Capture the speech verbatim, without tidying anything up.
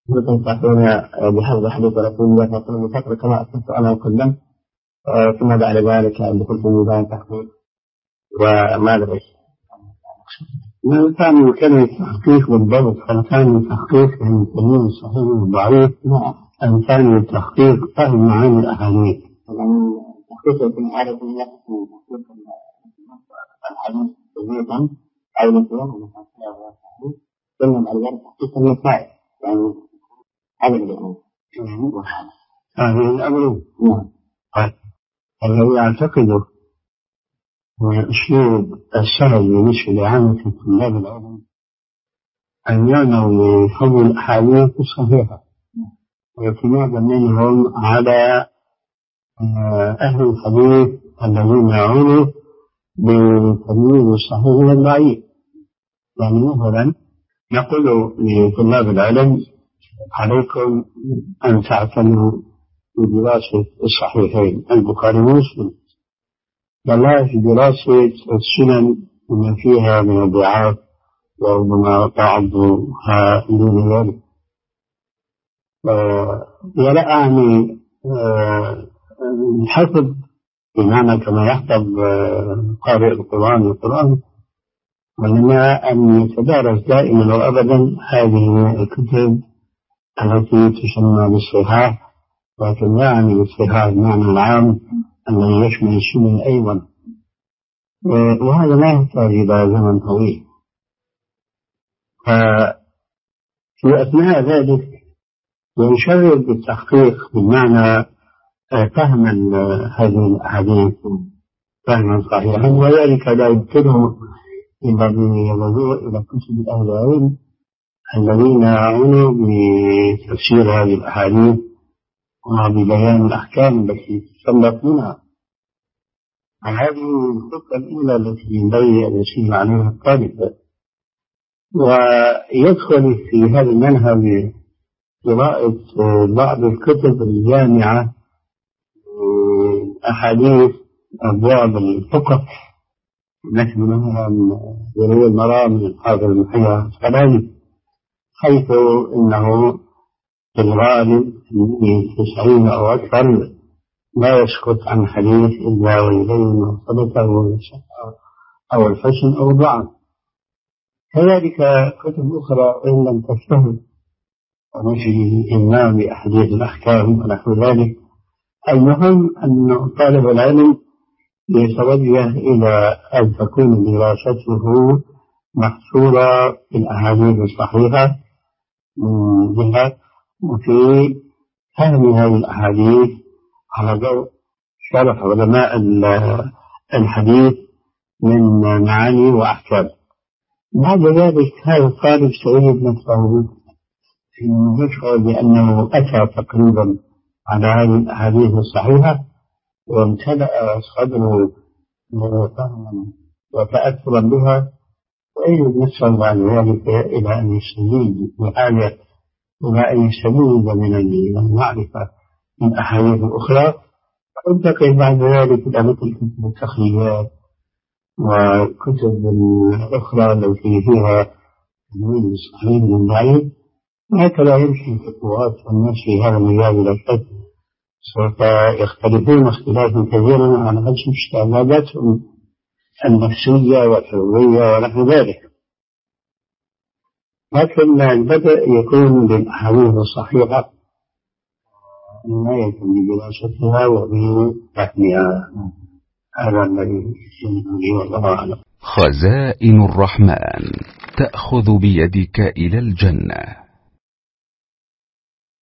تنصحون بحفظ حديث رسول الله صلى الله عليه وسلم بفترة كما أثبت أنا وقدمت، ثم بعد ذلك دخلت في ميدان تحقيق وماذا بس ما كان كلمة تحقيق بالضبط؟ هل كان تحقيق من تمييز الصحيح والضعيف؟ أم كان التحقيق فهم معاني الأحاديث؟ التحقيق يكون عادة الله من تحقيق الحديث جديدا أو مثلا ثم بعد ذلك تحقيق النتائج، يعني هذا الأمر. هذه الأمر. نعم. الذي أعتقده هو أسلوب السهل بالنسبة لعامة طلاب العلم أن يعنوا بحفظ الأحاديث الصحيحة واعتمادا منهم على أهل الحديث الذين يعنوا بتمييز الصحيح والضعيف. يعني مثلا نقول لطلاب العلم عليكم أن تعتنوا بدراسة الصحيحين البخاري ومسلم، بلاش دراسة السنن بما فيها من الضعاف وربما بعضها دون ذلك. ولا أعني الحفظ بمعنى كما يحفظ قارئ القرآن القرآن، وإنما أن يتدارس دائما وأبدا هذه الكتب التي تسمى بالصحاح، لكن يعني بالصحاح المعنى العام الذي يشمل السنن أيضا، وهذا لا يحتاج إلى زمن طويل. ففي أثناء ذلك ينشغل بالتحقيق بمعنى فهم هذه الأحاديث فهما صحيحا، وذلك لا يمكنه إلا بالرجوع إلى كتب أهل العلم الذين يعنوا بتفسير هذه الأحاديث وببيان الأحكام التي تسلط منها. هذه الخطة الأولى التي ينبغي أن يسير عليها الطالب، ويدخل في هذا المنهج قراءة بعض الكتب الجامعة أحاديث أبواب الفقه، مثل مثلا بلوغ المرام من الحافظ ابن حجر العسقلاني، حيث إنه في الغالب في تسعين أو أكثر لا يسكت عن حديث إلا ويبين صدقه أو الحسن أو الضعف. كذلك كتب أخرى إن لم تشتهر ومثل الإمام بأحاديث الأحكام ونحو ذلك. المهم أن طالب العلم يتوجه إلى أن تكون دراسته محصورة في الأحاديث الصحيحة من جهة، وفي فهم هذه الأحاديث على ضوء شرح علماء الحديث من معاني وأحكام. بعد ذلك هذا الطالب سيجد نفسه يشعر بأنه أتى تقريبا على هذه الأحاديث الصحيحة وامتلأ صدره فهما وتأثرا بها، ويجد نفسه بعد ذلك إلى أن يستزيد بحاجة إلى أن يستزيد من المعرفة من أحاديث أخرى، وينتقل بعد ذلك إلى مثل كتب التخريجات وكتب الأخرى التي فيها تمييز الصحيح من الضعيف. هكذا يمشي الخطوات، والناس في هذا المجال لا شك سوف يختلفون اختلافا كثيرا على حسب استعداداتهم النفسية والحضورية ونحو ذلك، لكن البدء يكون بالأحاديث الصحيحة عناية بدراستها وبفهمها. هذا الذي يجب والله أعلم. خزائن الرحمن تأخذ بيدك إلى الجنة.